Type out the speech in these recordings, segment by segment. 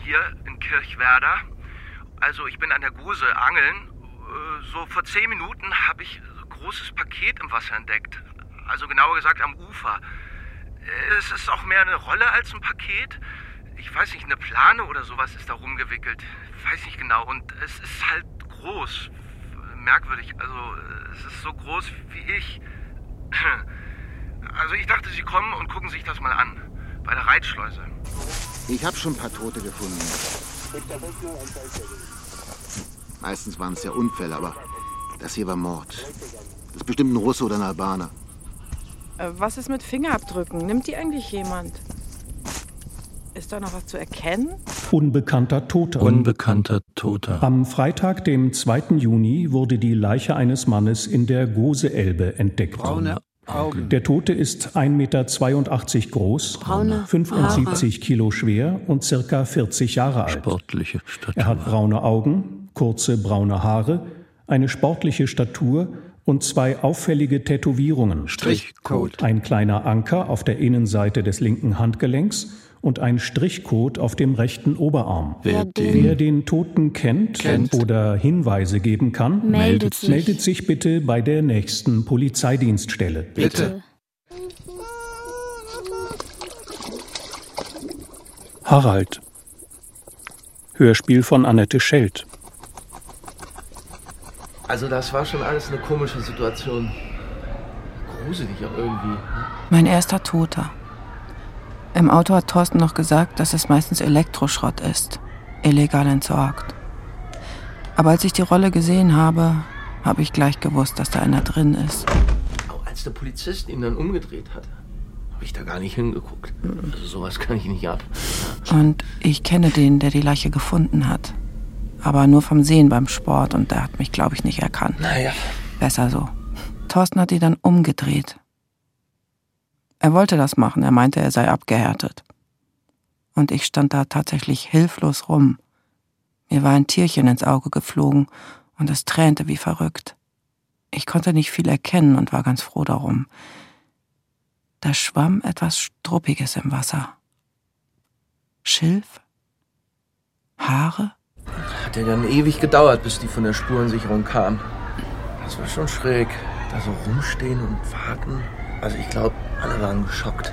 hier in Kirchwerder. Also ich bin an der Gose angeln. So vor 10 Minuten habe ich ein großes Paket im Wasser entdeckt. Also genauer gesagt am Ufer. Es ist auch mehr eine Rolle als ein Paket. Ich weiß nicht, eine Plane oder sowas ist da rumgewickelt. Weiß nicht genau. Und es ist halt groß. Merkwürdig. Also es ist so groß wie ich. Also ich dachte, Sie kommen und gucken sich das mal an. Bei der Reitschleuse. Ich habe schon ein paar Tote gefunden. Meistens waren es ja Unfälle, aber das hier war Mord. Das ist bestimmt ein Russe oder ein Albaner. Was ist mit Fingerabdrücken? Nimmt die eigentlich jemand? Ist da noch was zu erkennen? Unbekannter Toter. Unbekannter Toter. Am Freitag, dem 2. Juni, wurde die Leiche eines Mannes in der Gose-Elbe entdeckt. Braune Augen. Der Tote ist 1,82 Meter groß, Braune 75 Kilo schwer und ca. 40 Jahre alt. Sportliche Statur. Er hat braune Augen, kurze braune Haare, eine sportliche Statur und 2 auffällige Tätowierungen. Strichcode. Ein kleiner Anker auf der Innenseite des linken Handgelenks und ein Strichcode auf dem rechten Oberarm. Wer den Toten kennt oder Hinweise geben kann, meldet sich bitte bei der nächsten Polizeidienststelle. Bitte. Harald. Hörspiel von Annette Schelt. Also das war schon alles eine komische Situation. Gruselig auch irgendwie. Mein erster Toter. Im Auto hat Thorsten noch gesagt, dass es meistens Elektroschrott ist. Illegal entsorgt. Aber als ich die Rolle gesehen habe, habe ich gleich gewusst, dass da einer drin ist. Auch als der Polizist ihn dann umgedreht hat, habe ich da gar nicht hingeguckt. Also sowas kann ich nicht ab. Und ich kenne den, der die Leiche gefunden hat. Aber nur vom Sehen beim Sport und der hat mich, glaube ich, nicht erkannt. Naja. Besser so. Thorsten hat die dann umgedreht. Er wollte das machen, er meinte, er sei abgehärtet. Und ich stand da tatsächlich hilflos rum. Mir war ein Tierchen ins Auge geflogen und es tränte wie verrückt. Ich konnte nicht viel erkennen und war ganz froh darum. Da schwamm etwas Struppiges im Wasser. Schilf? Haare? Hat ja dann ewig gedauert, bis die von der Spurensicherung kamen. Das war schon schräg. Da so rumstehen und warten. Also ich glaube, alle waren geschockt.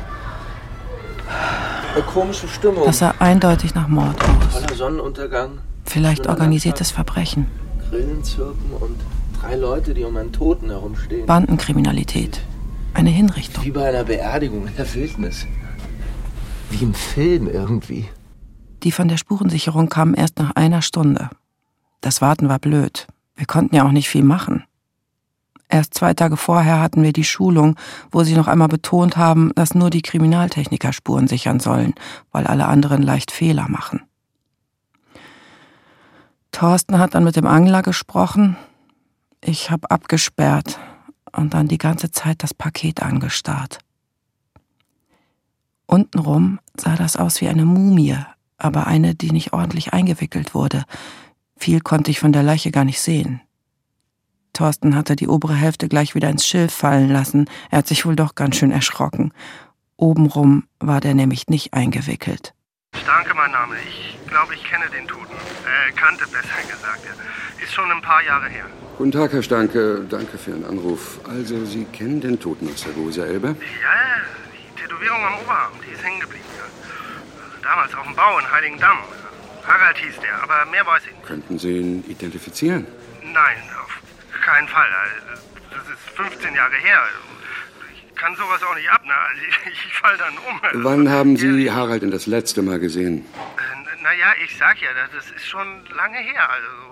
Eine komische Stimmung. Das sah eindeutig nach Mord aus. Voller Sonnenuntergang. Vielleicht organisiertes Verbrechen. Grillen zirpen und 3 Leute, die um einen Toten herumstehen. Bandenkriminalität. Eine Hinrichtung. Wie bei einer Beerdigung in der Wildnis. Wie im Film irgendwie. Die von der Spurensicherung kamen erst nach 1 Stunde. Das Warten war blöd. Wir konnten ja auch nicht viel machen. Erst 2 Tage vorher hatten wir die Schulung, wo sie noch einmal betont haben, dass nur die Kriminaltechniker Spuren sichern sollen, weil alle anderen leicht Fehler machen. Thorsten hat dann mit dem Angler gesprochen. Ich habe abgesperrt und dann die ganze Zeit das Paket angestarrt. Untenrum sah das aus wie eine Mumie, aber eine, die nicht ordentlich eingewickelt wurde. Viel konnte ich von der Leiche gar nicht sehen. Thorsten hatte die obere Hälfte gleich wieder ins Schilf fallen lassen. Er hat sich wohl doch ganz schön erschrocken. Obenrum war der nämlich nicht eingewickelt. Stanke, mein Name. Ich glaube, ich kenne den Toten. Kannte, besser gesagt. Ist schon ein paar Jahre her. Guten Tag, Herr Stanke. Danke für Ihren Anruf. Also, Sie kennen den Toten aus der Gose-Elbe? Ja, die Tätowierung am Oberarm, die ist hängen geblieben. Damals auf dem Bau in Heiligendamm. Harald hieß der, aber mehr weiß ich nicht. Könnten Sie ihn identifizieren? Nein, auf keinen Fall. Das ist 15 Jahre her. Ich kann sowas auch nicht ab, ne? Also ich fall dann um. Wann haben Sie Harald denn das letzte Mal gesehen? Naja, ich sag ja, das ist schon lange her. Also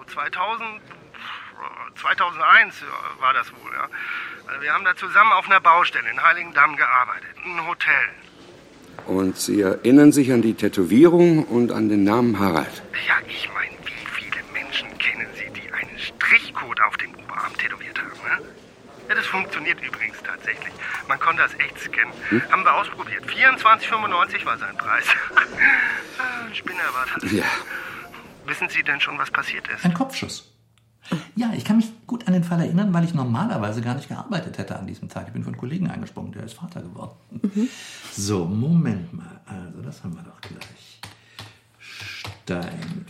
2001 war das wohl, ja. Also wir haben da zusammen auf einer Baustelle in Heiligendamm gearbeitet. Ein Hotel. Und Sie erinnern sich an die Tätowierung und an den Namen Harald? Ja, ich meine, wie viele Menschen kennen Sie, die einen Strichcode auf dem Oberarm tätowiert haben, ne? Ja, das funktioniert übrigens tatsächlich. Man konnte das echt scannen. Haben wir ausprobiert. 24,95 war sein Preis. Ein Spinner war das. Ja. Wissen Sie denn schon, was passiert ist? Ein Kopfschuss. Ja, ich kann mich gut an den Fall erinnern, weil ich normalerweise gar nicht gearbeitet hätte an diesem Tag. Ich bin von einem Kollegen eingesprungen, der ist Vater geworden. So, Moment mal. Also, das haben wir doch gleich. Steinfeld.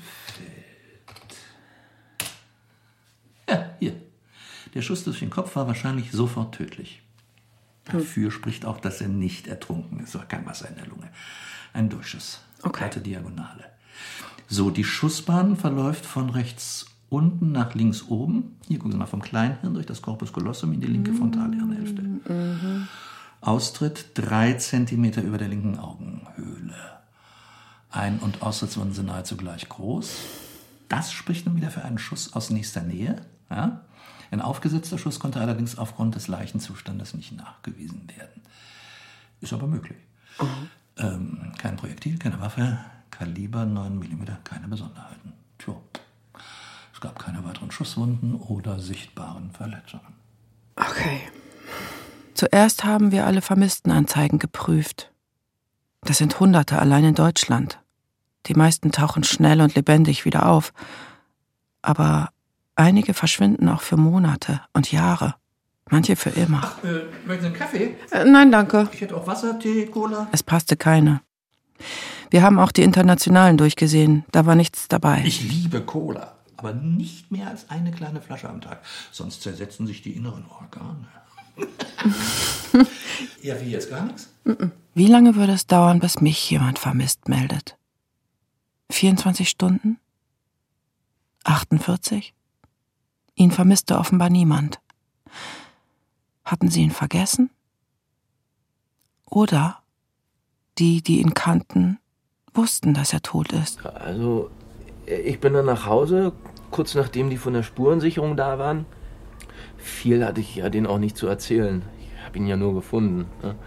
Ja, hier. Der Schuss durch den Kopf war wahrscheinlich sofort tödlich. Dafür spricht auch, dass er nicht ertrunken ist. Es war kein Wasser in der Lunge. Ein Durchschuss. Glatte Diagonale. So, die Schussbahn verläuft von rechts unten nach links oben. Hier gucken Sie mal, vom Kleinhirn durch das Corpus callosum in die linke Frontalhirnhälfte. Austritt 3 Zentimeter über der linken Augenhöhle. Ein- und Austrittswunden sind nahezu gleich groß. Das spricht nun wieder für einen Schuss aus nächster Nähe. Ja? Ein aufgesetzter Schuss konnte allerdings aufgrund des Leichenzustandes nicht nachgewiesen werden. Ist aber möglich. Kein Projektil, keine Waffe, Kaliber 9 mm, keine Besonderheiten. Tja, es gab keine weiteren Schusswunden oder sichtbaren Verletzungen. Okay. Zuerst haben wir alle Vermisstenanzeigen geprüft. Das sind Hunderte allein in Deutschland. Die meisten tauchen schnell und lebendig wieder auf. Aber einige verschwinden auch für Monate und Jahre. Manche für immer. Ach, möchten Sie einen Kaffee? Nein, danke. Ich hätte auch Wasser, Tee, Cola. Es passte keine. Wir haben auch die internationalen durchgesehen. Da war nichts dabei. Ich liebe Cola, aber nicht mehr als eine kleine Flasche am Tag. Sonst zersetzen sich die inneren Organe. Ja, wie jetzt gar nichts? Wie lange würde es dauern, bis mich jemand vermisst meldet? 24 Stunden? 48? Ihn vermisste offenbar niemand. Hatten sie ihn vergessen? Oder die ihn kannten, wussten, dass er tot ist? Also, ich bin dann nach Hause, kurz nachdem die von der Spurensicherung da waren. Viel hatte ich ja denen auch nicht zu erzählen. Ich habe ihn ja nur gefunden. Ne?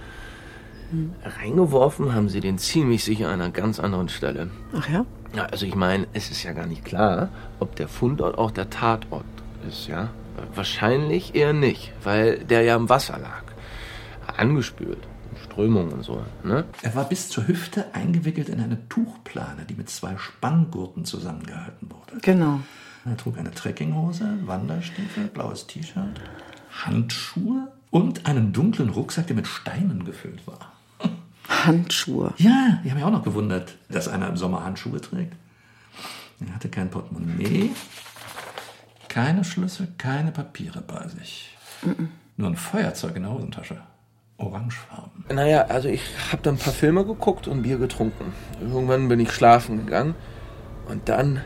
Reingeworfen haben sie den ziemlich sicher an einer ganz anderen Stelle. Ach ja? Ja, also ich meine, es ist ja gar nicht klar, ob der Fundort auch der Tatort ist, ja? Wahrscheinlich eher nicht, weil der ja im Wasser lag. Angespült, Strömung und so, ne? Er war bis zur Hüfte eingewickelt in eine Tuchplane, die mit 2 Spanngurten zusammengehalten wurde. Genau. Er trug eine Trekkinghose, Wanderstiefel, blaues T-Shirt, Handschuhe und einen dunklen Rucksack, der mit Steinen gefüllt war. Handschuhe? Ja, ich habe mich auch noch gewundert, dass einer im Sommer Handschuhe trägt. Er hatte kein Portemonnaie, keine Schlüssel, keine Papiere bei sich. Nur ein Feuerzeug in der Hosentasche. Orangefarben. Naja, also ich habe dann ein paar Filme geguckt und Bier getrunken. Irgendwann bin ich schlafen gegangen und dann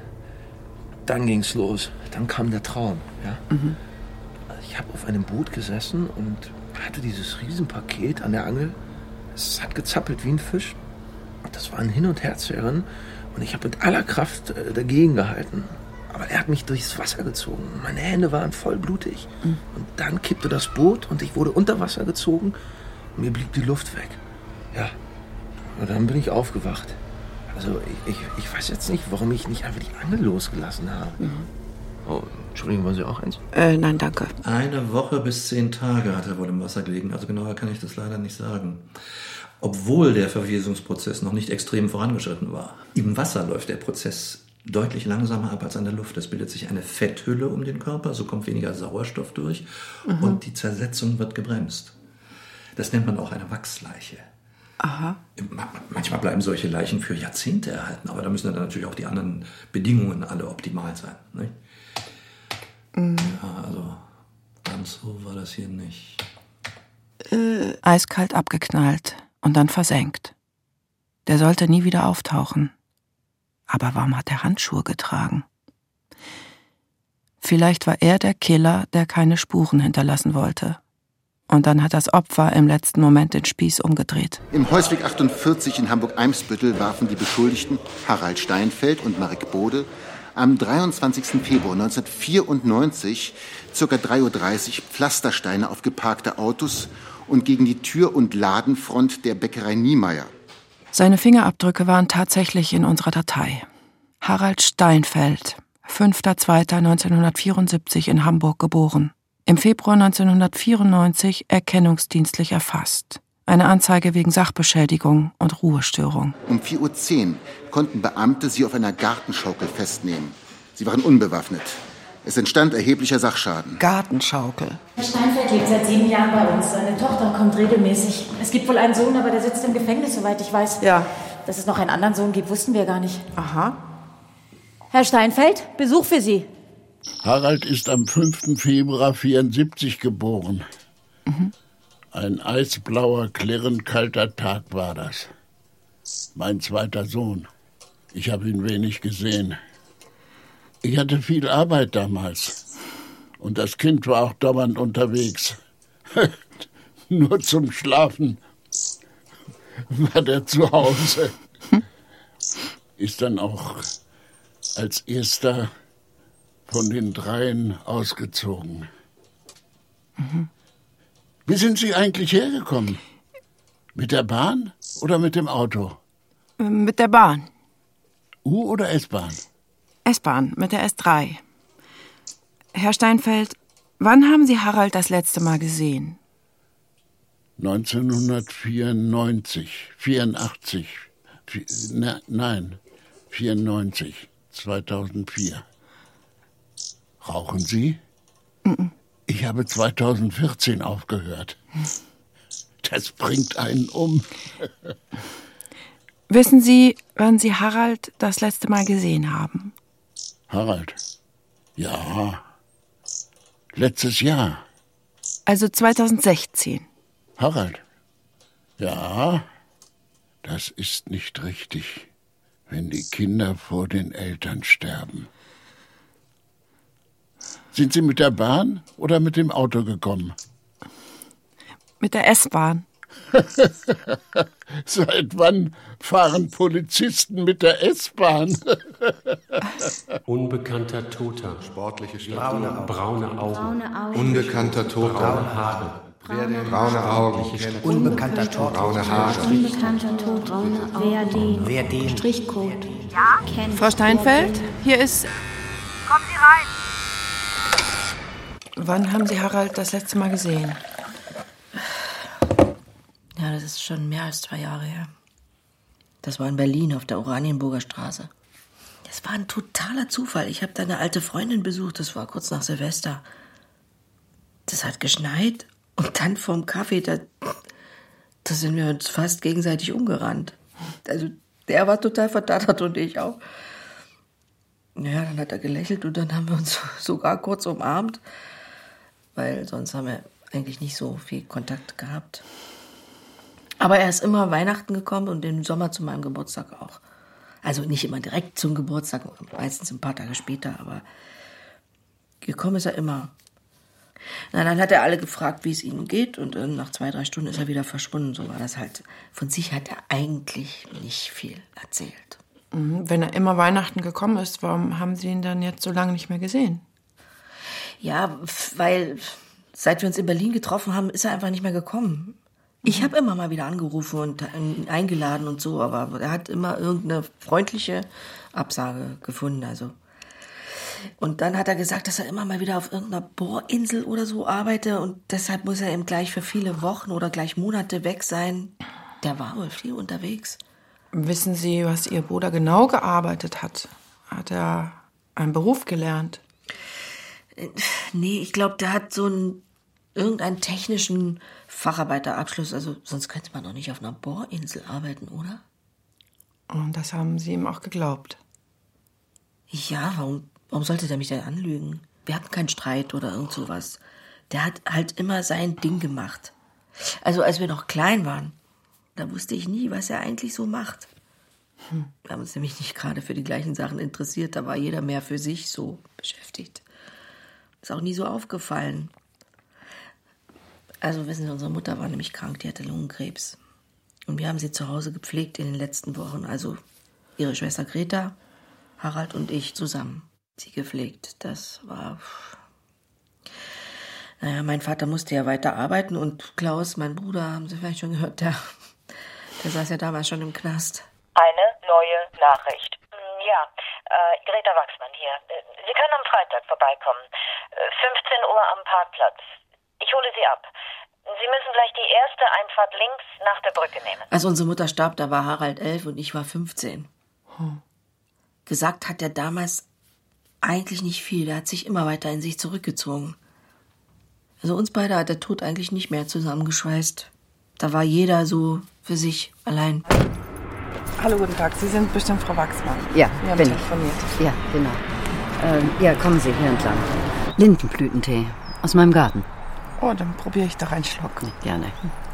ging's los. Dann kam der Traum, ja. Also ich habe auf einem Boot gesessen und hatte dieses Riesenpaket an der Angel. Es hat gezappelt wie ein Fisch. Das war ein Hin- und Herzerren und ich habe mit aller Kraft dagegen gehalten. Aber er hat mich durchs Wasser gezogen. Meine Hände waren voll blutig. Und dann kippte das Boot und ich wurde unter Wasser gezogen und mir blieb die Luft weg. Ja, und dann bin ich aufgewacht. Also ich weiß jetzt nicht, warum ich nicht einfach die Angel losgelassen habe. Oh, Entschuldigung, wollen Sie auch eins? Nein, danke. 1 Woche bis 10 Tage hat er wohl im Wasser gelegen. Also genauer kann ich das leider nicht sagen. Obwohl der Verwesungsprozess noch nicht extrem vorangeschritten war. Im Wasser läuft der Prozess deutlich langsamer ab als an der Luft. Es bildet sich eine Fetthülle um den Körper, so kommt weniger Sauerstoff durch und die Zersetzung wird gebremst. Das nennt man auch eine Wachsleiche. Aha. Manchmal bleiben solche Leichen für Jahrzehnte erhalten, aber da müssen dann natürlich auch die anderen Bedingungen alle optimal sein. Nicht? Ja, also ganz so war das hier nicht. Eiskalt abgeknallt und dann versenkt. Der sollte nie wieder auftauchen. Aber warum hat er Handschuhe getragen? Vielleicht war er der Killer, der keine Spuren hinterlassen wollte. Und dann hat das Opfer im letzten Moment den Spieß umgedreht. Im Heusweg 48 in Hamburg-Eimsbüttel warfen die Beschuldigten Harald Steinfeld und Marek Bode am 23. Februar 1994 ca. 3:30 Uhr Pflastersteine auf geparkte Autos und gegen die Tür- und Ladenfront der Bäckerei Niemeyer. Seine Fingerabdrücke waren tatsächlich in unserer Datei. Harald Steinfeld, 5.2.1974 in Hamburg geboren. Im Februar 1994 erkennungsdienstlich erfasst. Eine Anzeige wegen Sachbeschädigung und Ruhestörung. Um 4:10 Uhr konnten Beamte sie auf einer Gartenschaukel festnehmen. Sie waren unbewaffnet. Es entstand erheblicher Sachschaden. Gartenschaukel. Herr Steinfeld lebt seit 7 Jahren bei uns. Seine Tochter kommt regelmäßig. Es gibt wohl einen Sohn, aber der sitzt im Gefängnis, soweit ich weiß. Ja. Dass es noch einen anderen Sohn gibt, wussten wir gar nicht. Aha. Herr Steinfeld, Besuch für Sie. Harald ist am 5. Februar 1974 geboren. Ein eisblauer, klirrend kalter Tag war das. Mein zweiter Sohn. Ich habe ihn wenig gesehen. Ich hatte viel Arbeit damals. Und das Kind war auch dauernd unterwegs. Nur zum Schlafen war der zu Hause. Ist dann auch als erster von den dreien ausgezogen. Wie sind Sie eigentlich hergekommen? Mit der Bahn oder mit dem Auto? Mit der Bahn. U- oder S-Bahn? S-Bahn, mit der S3. Herr Steinfeld, wann haben Sie Harald das letzte Mal gesehen? 1994, 84. Nein, 94, 2004. Rauchen Sie? Ich habe 2014 aufgehört. Das bringt einen um. Wissen Sie, wann Sie Harald das letzte Mal gesehen haben? Harald? Ja. Letztes Jahr. Also 2016. Harald? Ja. Das ist nicht richtig, wenn die Kinder vor den Eltern sterben. Sind Sie mit der Bahn oder mit dem Auto gekommen? Mit der S-Bahn. Seit wann fahren Polizisten mit der S-Bahn? Unbekannter Toter. Sportliche Braune Augen. Unbekannter Toter. Braune Haare. Braune Augen. Unbekannter Toter. Braune Haare. Unbekannter Toter. Wer den? Strichcode. Ja? Frau Steinfeld, hier ist... Kommen Sie rein. Wann haben Sie Harald das letzte Mal gesehen? Ja, das ist schon mehr als 2 Jahre her. Das war in Berlin auf der Oranienburger Straße. Das war ein totaler Zufall. Ich habe da eine alte Freundin besucht, das war kurz nach Silvester. Das hat geschneit und dann vom Kaffee, da sind wir uns fast gegenseitig umgerannt. Also der war total verdattert und ich auch. Naja, dann hat er gelächelt und dann haben wir uns sogar kurz umarmt, weil sonst haben wir eigentlich nicht so viel Kontakt gehabt. Aber er ist immer Weihnachten gekommen und im Sommer zu meinem Geburtstag auch. Also nicht immer direkt zum Geburtstag, meistens ein paar Tage später, aber gekommen ist er immer. Na, dann hat er alle gefragt, wie es ihnen geht und dann nach 2-3 Stunden ist er wieder verschwunden. So war das halt. Von sich hat er eigentlich nicht viel erzählt. Wenn er immer Weihnachten gekommen ist, warum haben Sie ihn dann jetzt so lange nicht mehr gesehen? Ja, weil seit wir uns in Berlin getroffen haben, ist er einfach nicht mehr gekommen. Ich habe immer mal wieder angerufen und ihn eingeladen und so, aber er hat immer irgendeine freundliche Absage gefunden. Also. Und dann hat er gesagt, dass er immer mal wieder auf irgendeiner Bohrinsel oder so arbeite und deshalb muss er eben gleich für viele Wochen oder gleich Monate weg sein. Der war wohl viel unterwegs. Wissen Sie, was Ihr Bruder genau gearbeitet hat? Hat er einen Beruf gelernt? Nee, ich glaube, der hat so irgendeinen technischen Facharbeiterabschluss. Also sonst könnte man doch nicht auf einer Bohrinsel arbeiten, oder? Und das haben Sie ihm auch geglaubt? Ja, warum sollte der mich denn anlügen? Wir hatten keinen Streit oder irgend sowas. Der hat halt immer sein Ding gemacht. Also als wir noch klein waren, da wusste ich nie, was er eigentlich so macht. Wir haben uns nämlich nicht gerade für die gleichen Sachen interessiert. Da war jeder mehr für sich so beschäftigt. Ist auch nie so aufgefallen. Also wissen Sie, unsere Mutter war nämlich krank, die hatte Lungenkrebs. Und wir haben sie zu Hause gepflegt in den letzten Wochen. Also ihre Schwester Greta, Harald und ich zusammen. Sie gepflegt. Das war... Naja, mein Vater musste ja weiter arbeiten und Klaus, mein Bruder, haben Sie vielleicht schon gehört, der saß ja damals schon im Knast. Eine neue Nachricht. Ja, Greta Wachsmann hier. Sie können am Freitag vorbeikommen. 15 Uhr am Parkplatz. Ich hole Sie ab. Sie müssen gleich die erste Einfahrt links nach der Brücke nehmen. Als unsere Mutter starb, da war Harald 11 und ich war 15. Gesagt hat er damals eigentlich nicht viel. Der hat sich immer weiter in sich zurückgezogen. Also uns beide hat der Tod eigentlich nicht mehr zusammengeschweißt. Da war jeder so für sich allein. Hallo, guten Tag. Sie sind bestimmt Frau Wachsmann. Ja, Wir haben bin ich. telefoniert. Ja, genau. Ja, kommen Sie hier entlang. Lindenblütentee aus meinem Garten. Oh, dann probiere ich doch einen Schluck. Gerne.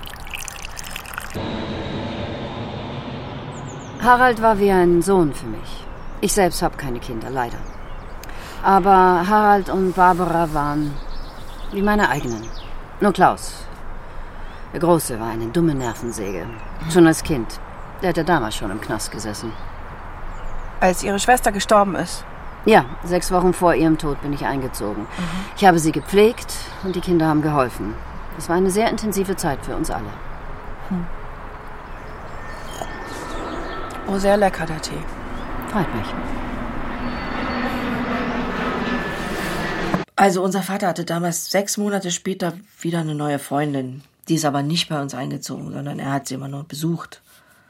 Harald war wie ein Sohn für mich. Ich selbst habe keine Kinder, leider. Aber Harald und Barbara waren wie meine eigenen. Nur Klaus, der Große, war eine dumme Nervensäge. Schon als Kind. Der hätte damals schon im Knast gesessen. Als Ihre Schwester gestorben ist? Ja, 6 Wochen vor ihrem Tod bin ich eingezogen. Ich habe sie gepflegt und die Kinder haben geholfen. Das war eine sehr intensive Zeit für uns alle. Oh, sehr lecker, der Tee. Freut mich. Also unser Vater hatte damals 6 Monate später wieder eine neue Freundin. Die ist aber nicht bei uns eingezogen, sondern er hat sie immer noch besucht.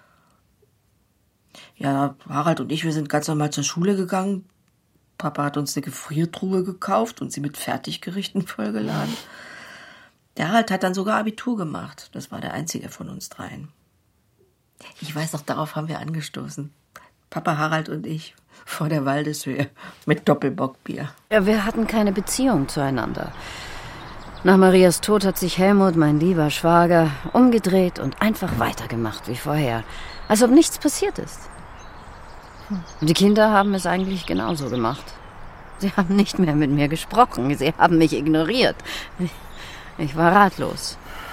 Ja, Harald und ich, wir sind ganz normal zur Schule gegangen. Papa hat uns eine Gefriertruhe gekauft und sie mit Fertiggerichten vollgeladen. Der Harald hat dann sogar Abitur gemacht. Das war der einzige von uns dreien. Ich weiß noch, darauf haben wir angestoßen. Papa, Harald und ich vor der Waldeshöhe mit Doppelbockbier. Ja, wir hatten keine Beziehung zueinander. Nach Marias Tod hat sich Helmut, mein lieber Schwager, umgedreht und einfach weitergemacht wie vorher. Als ob nichts passiert ist. Und die Kinder haben es eigentlich genauso gemacht. Sie haben nicht mehr mit mir gesprochen. Sie haben mich ignoriert. Ich war ratlos.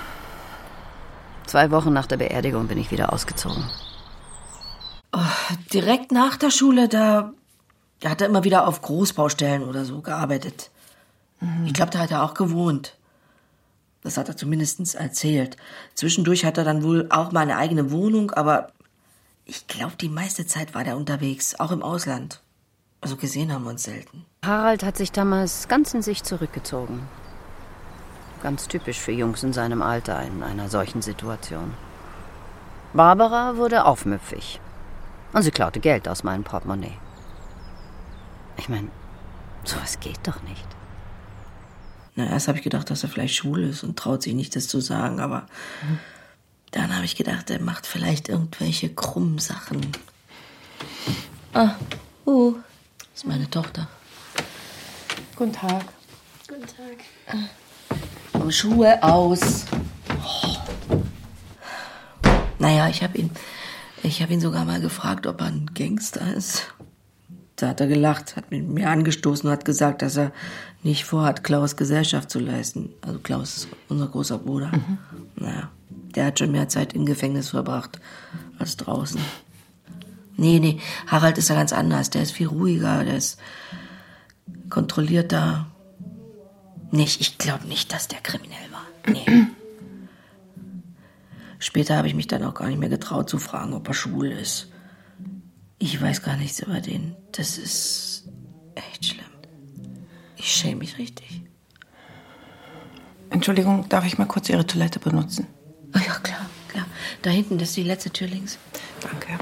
2 Wochen nach der Beerdigung bin ich wieder ausgezogen. Oh, direkt nach der Schule, da hat er immer wieder auf Großbaustellen oder so gearbeitet. Ich glaube, da hat er auch gewohnt. Das hat er zumindest erzählt. Zwischendurch hat er dann wohl auch mal eine eigene Wohnung, aber ich glaube, die meiste Zeit war der unterwegs, auch im Ausland. Also gesehen haben wir uns selten. Harald hat sich damals ganz in sich zurückgezogen. Ganz typisch für Jungs in seinem Alter in einer solchen Situation. Barbara wurde aufmüpfig. Und sie klaute Geld aus meinem Portemonnaie. Ich meine, sowas geht doch nicht. Na, erst habe ich gedacht, dass er vielleicht schwul ist und traut sich nicht, das zu sagen, aber dann habe ich gedacht, er macht vielleicht irgendwelche krummen Sachen. Das ist meine Tochter. Guten Tag. Guten Tag. Oh, Schuhe aus. Oh. Naja, ich habe ihn sogar mal gefragt, ob er ein Gangster ist. Da hat er gelacht, hat mit mir angestoßen und hat gesagt, dass er nicht vorhat, Klaus Gesellschaft zu leisten. Also Klaus ist unser großer Bruder. Naja, der hat schon mehr Zeit im Gefängnis verbracht als draußen. Nee, Harald ist ja ganz anders. Der ist viel ruhiger, der ist kontrollierter. Ich glaube nicht, dass der kriminell war. Nee. Später habe ich mich dann auch gar nicht mehr getraut zu fragen, ob er schwul ist. Ich weiß gar nichts über den. Das ist echt schlimm. Ich schäme mich richtig. Entschuldigung, darf ich mal kurz Ihre Toilette benutzen? Oh ja, klar. Da hinten, das ist die letzte Tür links. Danke.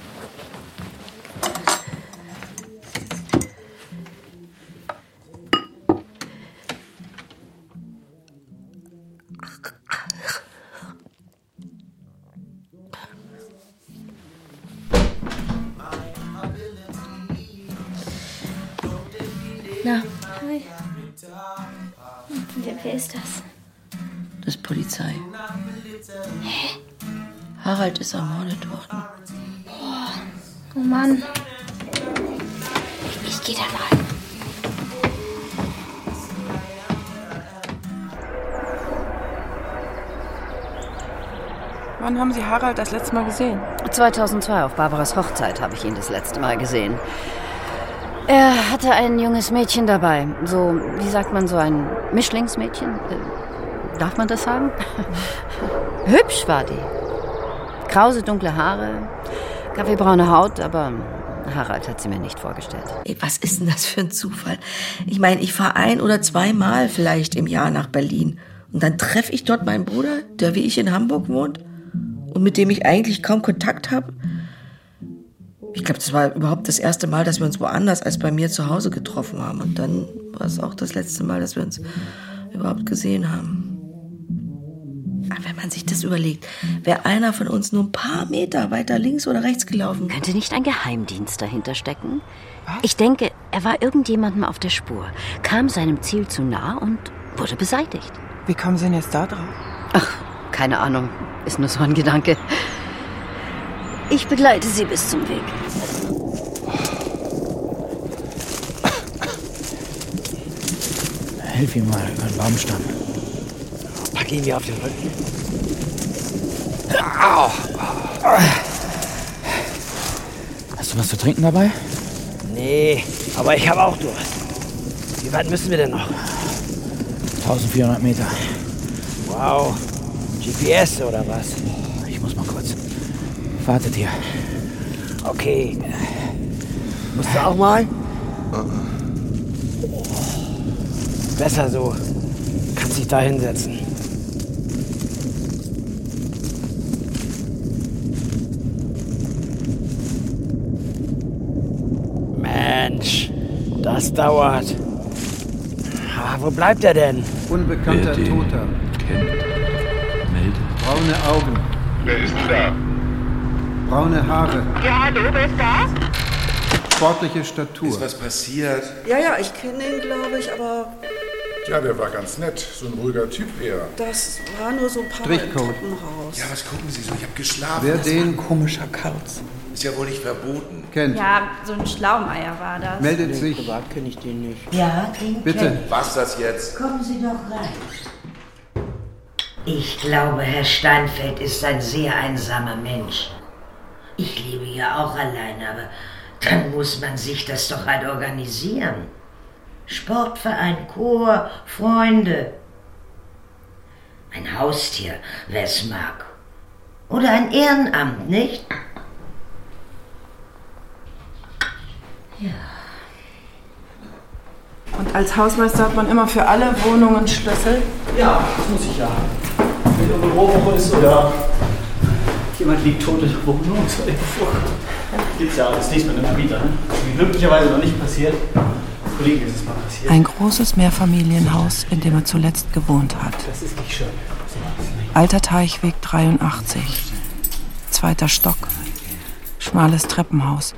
Na, hi. Wer ist das? Das ist Polizei. Hä? Harald ist ermordet worden. Boah, oh Mann. Ich gehe da mal. Wann haben Sie Harald das letzte Mal gesehen? 2002 auf Barbaras Hochzeit habe ich ihn das letzte Mal gesehen. Er hatte ein junges Mädchen dabei. So, wie sagt man, so ein Mischlingsmädchen? Darf man das sagen? Hübsch war die. Krause, dunkle Haare, kaffeebraune Haut, aber Harald hat sie mir nicht vorgestellt. Ey, was ist denn das für ein Zufall? Ich meine, ich fahre 1 oder 2 Mal vielleicht im Jahr nach Berlin. Und dann treffe ich dort meinen Bruder, der wie ich in Hamburg wohnt und mit dem ich eigentlich kaum Kontakt habe. Ich glaube, das war überhaupt das erste Mal, dass wir uns woanders als bei mir zu Hause getroffen haben. Und dann war es auch das letzte Mal, dass wir uns überhaupt gesehen haben. Wenn man sich das überlegt, wäre einer von uns nur ein paar Meter weiter links oder rechts gelaufen. Könnte nicht ein Geheimdienst dahinter stecken? Was? Ich denke, er war irgendjemandem auf der Spur, kam seinem Ziel zu nah und wurde beseitigt. Wie kommen Sie denn jetzt da drauf? Ach, keine Ahnung. Ist nur so ein Gedanke. Ich begleite Sie bis zum Weg. Hilf ihm mal über den Baumstamm. Pack ihn wie auf den Rücken. Hast du was zu trinken dabei? Nee, aber ich habe auch Durst. Wie weit müssen wir denn noch? 1400 Meter. Wow. GPS oder was? Ich muss mal kurz. Wartet hier. Okay. Musst du auch mal? Besser so. Kannst dich da hinsetzen. Mensch, das dauert. Wo bleibt er denn? Unbekannter Toter. Kennt. Meldet. Braune Augen. Wer ist da? Braune Haare. Ja, hallo, wer ist da? Sportliche Statur. Ist was passiert? Ja, ich kenne ihn, glaube ich, aber Ja, der war ganz nett. So ein ruhiger Typ eher. das war nur so ein paar Mal im Strichcode. Treppenhaus. Ja, was gucken Sie so? Ich hab geschlafen. Wer Das den Komischer Kauz. ist ja wohl nicht verboten. kennt, Ja, so ein Schlaumeier war das. meldet sich. Privat kenne ich den nicht. Ja, den Bitte. kenn Was das jetzt? ich. Kommen Sie doch rein. Ich glaube, Herr Steinfeld ist ein sehr einsamer Mensch. Ich lebe ja auch allein, aber dann muss man sich das doch halt organisieren. Sportverein, Chor, Freunde. Ein Haustier, wer es mag. Oder ein Ehrenamt, nicht? Und als Hausmeister hat man immer für alle Wohnungen Schlüssel? Ja, das muss ich ja. Wenn du eine Rohwoche ist oder jemand liegt tot in der Wohnung, gibt's ja alles nicht mit einem Mieter. Ne? Wie glücklicherweise noch nicht passiert. Kollegen ist es mal passiert. Ein großes Mehrfamilienhaus, in dem er zuletzt gewohnt hat. Das ist nicht schön. Alter Teichweg 83. 2. Stock. Schmales Treppenhaus.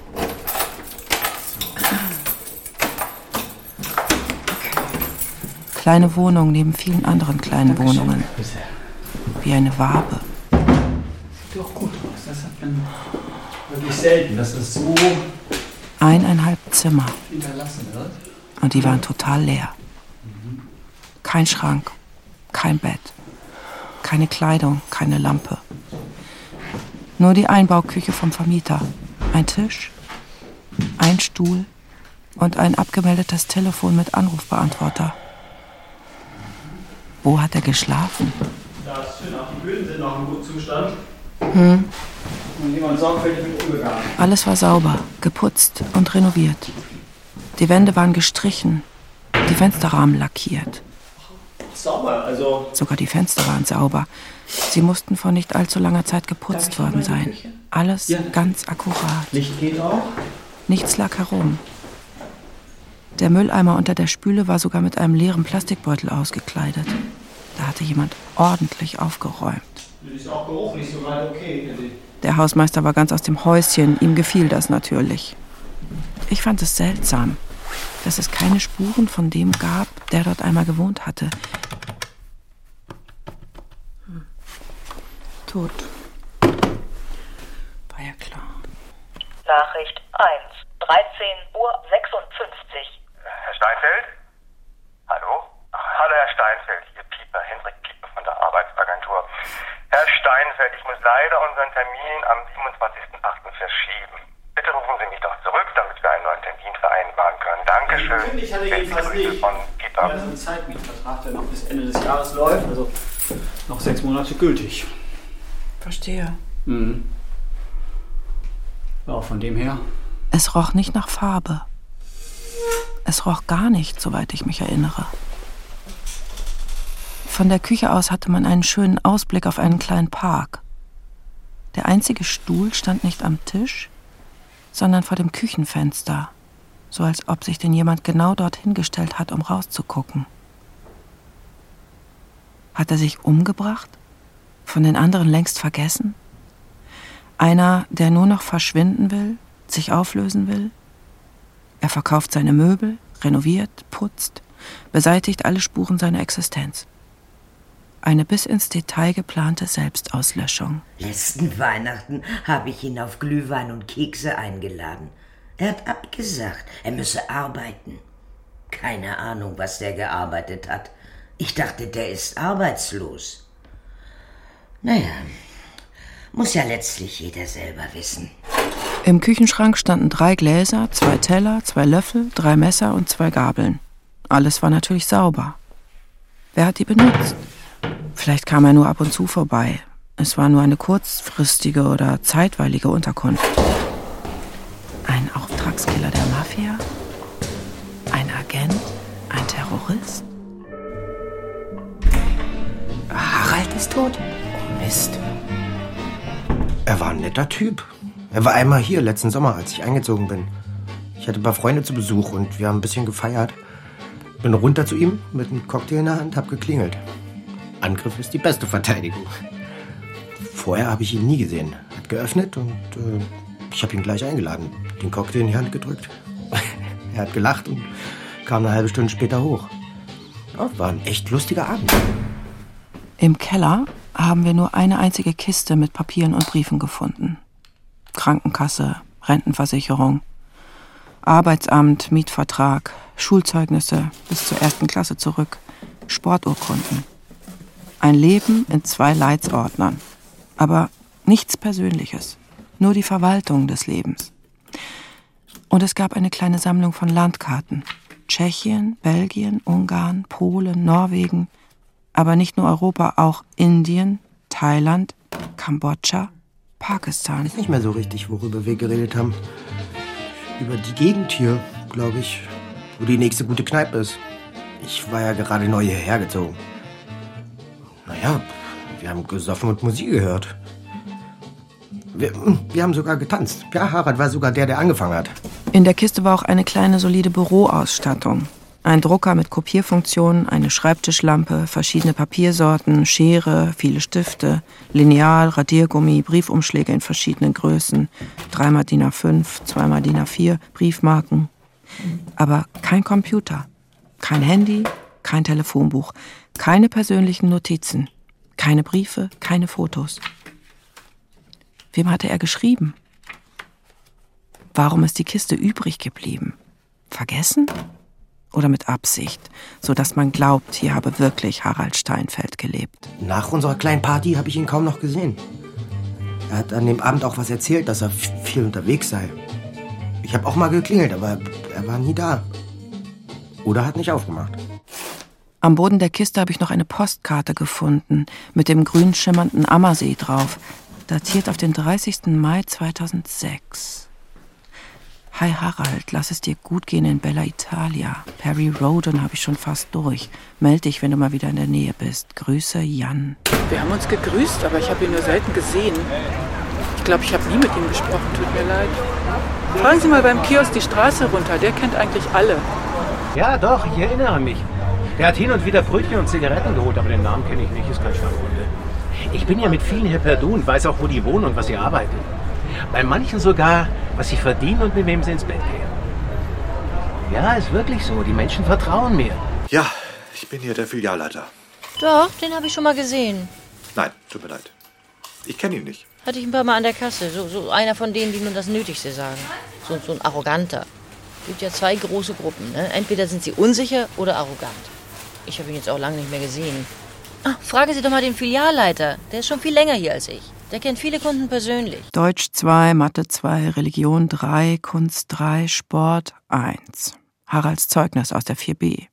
Kleine Wohnung neben vielen anderen kleinen Wohnungen. Wie eine Wabe. Sieht doch gut aus. Das hat man wirklich selten, dass es so 1,5 Zimmer. hinterlassen wird. Und die waren total leer. Kein Schrank, kein Bett, keine Kleidung, keine Lampe. Nur die Einbauküche vom Vermieter. Ein Tisch, ein Stuhl und ein abgemeldetes Telefon mit Anrufbeantworter. Wo hat er geschlafen? Da ist schön, auch die Böden sind noch im guten Zustand. Und jemand sorgfältig mit umgegangen. alles war sauber, geputzt und renoviert. Die Wände waren gestrichen, die Fensterrahmen lackiert. Sauber, also. Sogar die Fenster waren sauber. Sie mussten vor nicht allzu langer Zeit geputzt worden sein. Alles ganz akkurat. Licht geht auch. Nichts lag herum. Der Mülleimer unter der Spüle war sogar mit einem leeren Plastikbeutel ausgekleidet. Da hatte jemand ordentlich aufgeräumt. Ist auch Geruch nicht so weit okay. Der Hausmeister war ganz aus dem Häuschen. Ihm gefiel das natürlich. Ich fand es seltsam, dass es keine Spuren von dem gab, der dort einmal gewohnt hatte. Tot. War ja klar. Nachricht 1, 13:56 Uhr. Herr Steinfeld? Hallo? Hallo, Herr Steinfeld. Hier Pieper, Hendrik Pieper von der Arbeitsagentur. Herr Steinfeld, ich muss leider unseren Termin am 27.08. verschieben. Bitte rufen Sie mich doch zurück, damit wir einen neuen Termin vereinbaren können. Dankeschön. Ich hatte jedenfalls nicht. Von Pieper. Ja, so ein Zeitmietvertrag, der noch bis Ende des Jahres läuft. Also noch 6 Monate gültig. Verstehe. Mhm. Ja, von dem her. Es roch nicht nach Farbe. Es roch gar nicht, soweit ich mich erinnere. Von der Küche aus hatte man einen schönen Ausblick auf einen kleinen Park. Der einzige Stuhl stand nicht am Tisch, sondern vor dem Küchenfenster, so als ob sich denn jemand genau dorthin gestellt hat, um rauszugucken. Hat er sich umgebracht Von den anderen längst vergessen? Einer, der nur noch verschwinden will, sich auflösen will? Er verkauft seine Möbel, renoviert, putzt, beseitigt alle Spuren seiner Existenz. Eine bis ins Detail geplante Selbstauslöschung. Letzten Weihnachten habe ich ihn auf Glühwein und Kekse eingeladen. Er hat abgesagt, er müsse arbeiten. Keine Ahnung, was der gearbeitet hat. Ich dachte, der ist arbeitslos. Naja, muss ja letztlich jeder selber wissen. Im Küchenschrank standen 3 Gläser, 2 Teller, 2 Löffel, 3 Messer und 2 Gabeln. Alles war natürlich sauber. Wer hat die benutzt? Vielleicht kam er nur ab und zu vorbei. Es war nur eine kurzfristige oder zeitweilige Unterkunft. Ein Auftragskiller der Mafia? Ein Agent? Ein Terrorist? Harald ist tot? Oh Mist. Er war ein netter Typ. Er war einmal hier, letzten Sommer, als ich eingezogen bin. Ich hatte ein paar Freunde zu Besuch und wir haben ein bisschen gefeiert. Bin runter zu ihm mit einem Cocktail in der Hand, hab geklingelt. Angriff ist die beste Verteidigung. Vorher habe ich ihn nie gesehen. Hat geöffnet und ich habe ihn gleich eingeladen. Den Cocktail in die Hand gedrückt. Er hat gelacht und kam eine halbe Stunde später hoch. Ja, war ein echt lustiger Abend. Im Keller haben wir nur eine einzige Kiste mit Papieren und Briefen gefunden. Krankenkasse, Rentenversicherung, Arbeitsamt, Mietvertrag, Schulzeugnisse bis zur 1. Klasse zurück, Sporturkunden. Ein Leben in 2 Leitsordnern. Aber nichts Persönliches, nur die Verwaltung des Lebens. Und es gab eine kleine Sammlung von Landkarten. Tschechien, Belgien, Ungarn, Polen, Norwegen, aber nicht nur Europa, auch Indien, Thailand, Kambodscha, Pakistan. Ich weiß nicht mehr so richtig, worüber wir geredet haben. Über die Gegend hier, glaube ich, wo die nächste gute Kneipe ist. Ich war ja gerade neu hierher gezogen. Naja, wir haben gesoffen und Musik gehört. Wir haben sogar getanzt. Ja, Harald war sogar der angefangen hat. In der Kiste war auch eine kleine, solide Büroausstattung. Ein Drucker mit Kopierfunktion, eine Schreibtischlampe, verschiedene Papiersorten, Schere, viele Stifte, Lineal, Radiergummi, Briefumschläge in verschiedenen Größen, 3x DIN A5, 2x DIN A4, Briefmarken. Aber kein Computer, kein Handy, kein Telefonbuch, keine persönlichen Notizen, keine Briefe, keine Fotos. Wem hatte er geschrieben? Warum ist die Kiste übrig geblieben? Vergessen? Oder mit Absicht, sodass man glaubt, hier habe wirklich Harald Steinfeld gelebt. Nach unserer kleinen Party habe ich ihn kaum noch gesehen. Er hat an dem Abend auch was erzählt, dass er viel unterwegs sei. Ich habe auch mal geklingelt, aber er war nie da. Oder hat nicht aufgemacht. Am Boden der Kiste habe ich noch eine Postkarte gefunden, mit dem grün schimmernden Ammersee drauf, datiert auf den 30. Mai 2006. Hi Harald, lass es dir gut gehen in Bella Italia. Perry Roden habe ich schon fast durch. Meld dich, wenn du mal wieder in der Nähe bist. Grüße, Jan. Wir haben uns gegrüßt, aber ich habe ihn nur selten gesehen. Ich glaube, ich habe nie mit ihm gesprochen, tut mir leid. Fragen Sie mal beim Kiosk die Straße runter, der kennt eigentlich alle. Ja, doch, ich erinnere mich. Der hat hin und wieder Brötchen und Zigaretten geholt, aber den Namen kenne ich nicht, ist kein Stammkunde. Ich bin ja mit vielen hier per Du und weiß auch, wo die wohnen und was sie arbeiten. Bei manchen sogar, was sie verdienen und mit wem sie ins Bett gehen. Ja, ist wirklich so. Die Menschen vertrauen mir. Ja, ich bin hier der Filialleiter. Doch, den habe ich schon mal gesehen. Nein, tut mir leid. Ich kenne ihn nicht. Hatte ich ein paar Mal an der Kasse. So einer von denen, die nur das Nötigste sagen. So ein Arroganter. Es gibt ja 2 große Gruppen. Ne? Entweder sind sie unsicher oder arrogant. Ich habe ihn jetzt auch lange nicht mehr gesehen. Fragen Sie doch mal den Filialleiter. Der ist schon viel länger hier als ich. Der kennt viele Kunden persönlich. Deutsch 2, Mathe 2, Religion 3, Kunst 3, Sport 1. Haralds Zeugnis aus der 4b.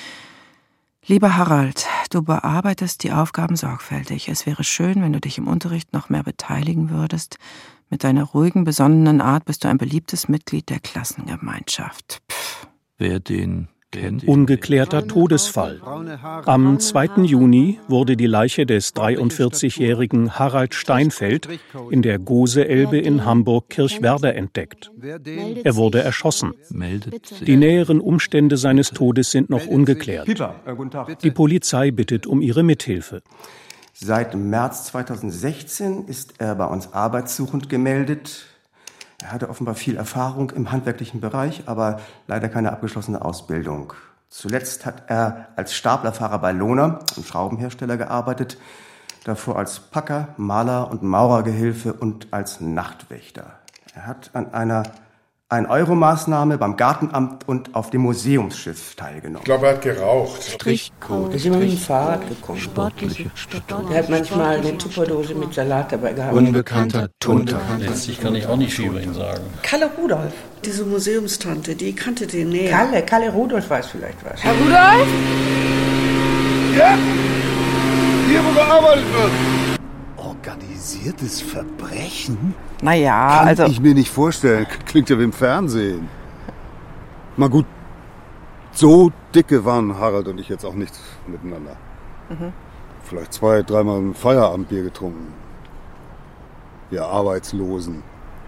Lieber Harald, du bearbeitest die Aufgaben sorgfältig. Es wäre schön, wenn du dich im Unterricht noch mehr beteiligen würdest. Mit deiner ruhigen, besonnenen Art bist du ein beliebtes Mitglied der Klassengemeinschaft. Wer den kennt. Ungeklärter Todesfall. Am 2. Juni wurde die Leiche des 43-jährigen Harald Steinfeld in der Gose-Elbe in Hamburg-Kirchwerder entdeckt. Er wurde erschossen. Die näheren Umstände seines Todes sind noch ungeklärt. Die Polizei bittet um ihre Mithilfe. Seit März 2016 ist er bei uns arbeitssuchend gemeldet. Er hatte offenbar viel Erfahrung im handwerklichen Bereich, aber leider keine abgeschlossene Ausbildung. Zuletzt hat er als Staplerfahrer bei Lohner, einem Schraubenhersteller, gearbeitet, davor als Packer, Maler und Maurergehilfe und als Nachtwächter. Er hat an einer 1-Euro-Maßnahme beim Gartenamt und auf dem Museumsschiff teilgenommen. Ich glaube, er hat geraucht. Strichcode. Der ist immer mit dem Fahrrad gekommen. Sportliche. Er hat manchmal eine Tupperdose mit Salat dabei gehabt. Unbekannter Toter. Letztlich kann ich auch nicht viel über ihn sagen. Kalle Rudolf. Diese Museumstante, die kannte den näher. Kalle Rudolf weiß vielleicht was. Herr Rudolf? Ja! Hier, wo gearbeitet wird. Organisiertes Verbrechen? Naja, Kann ich mir nicht vorstellen. Klingt ja wie im Fernsehen. Mal gut, so dicke waren Harald und ich jetzt auch nicht miteinander. Vielleicht 2-3 Mal ein Feierabendbier getrunken. Wir Arbeitslosen.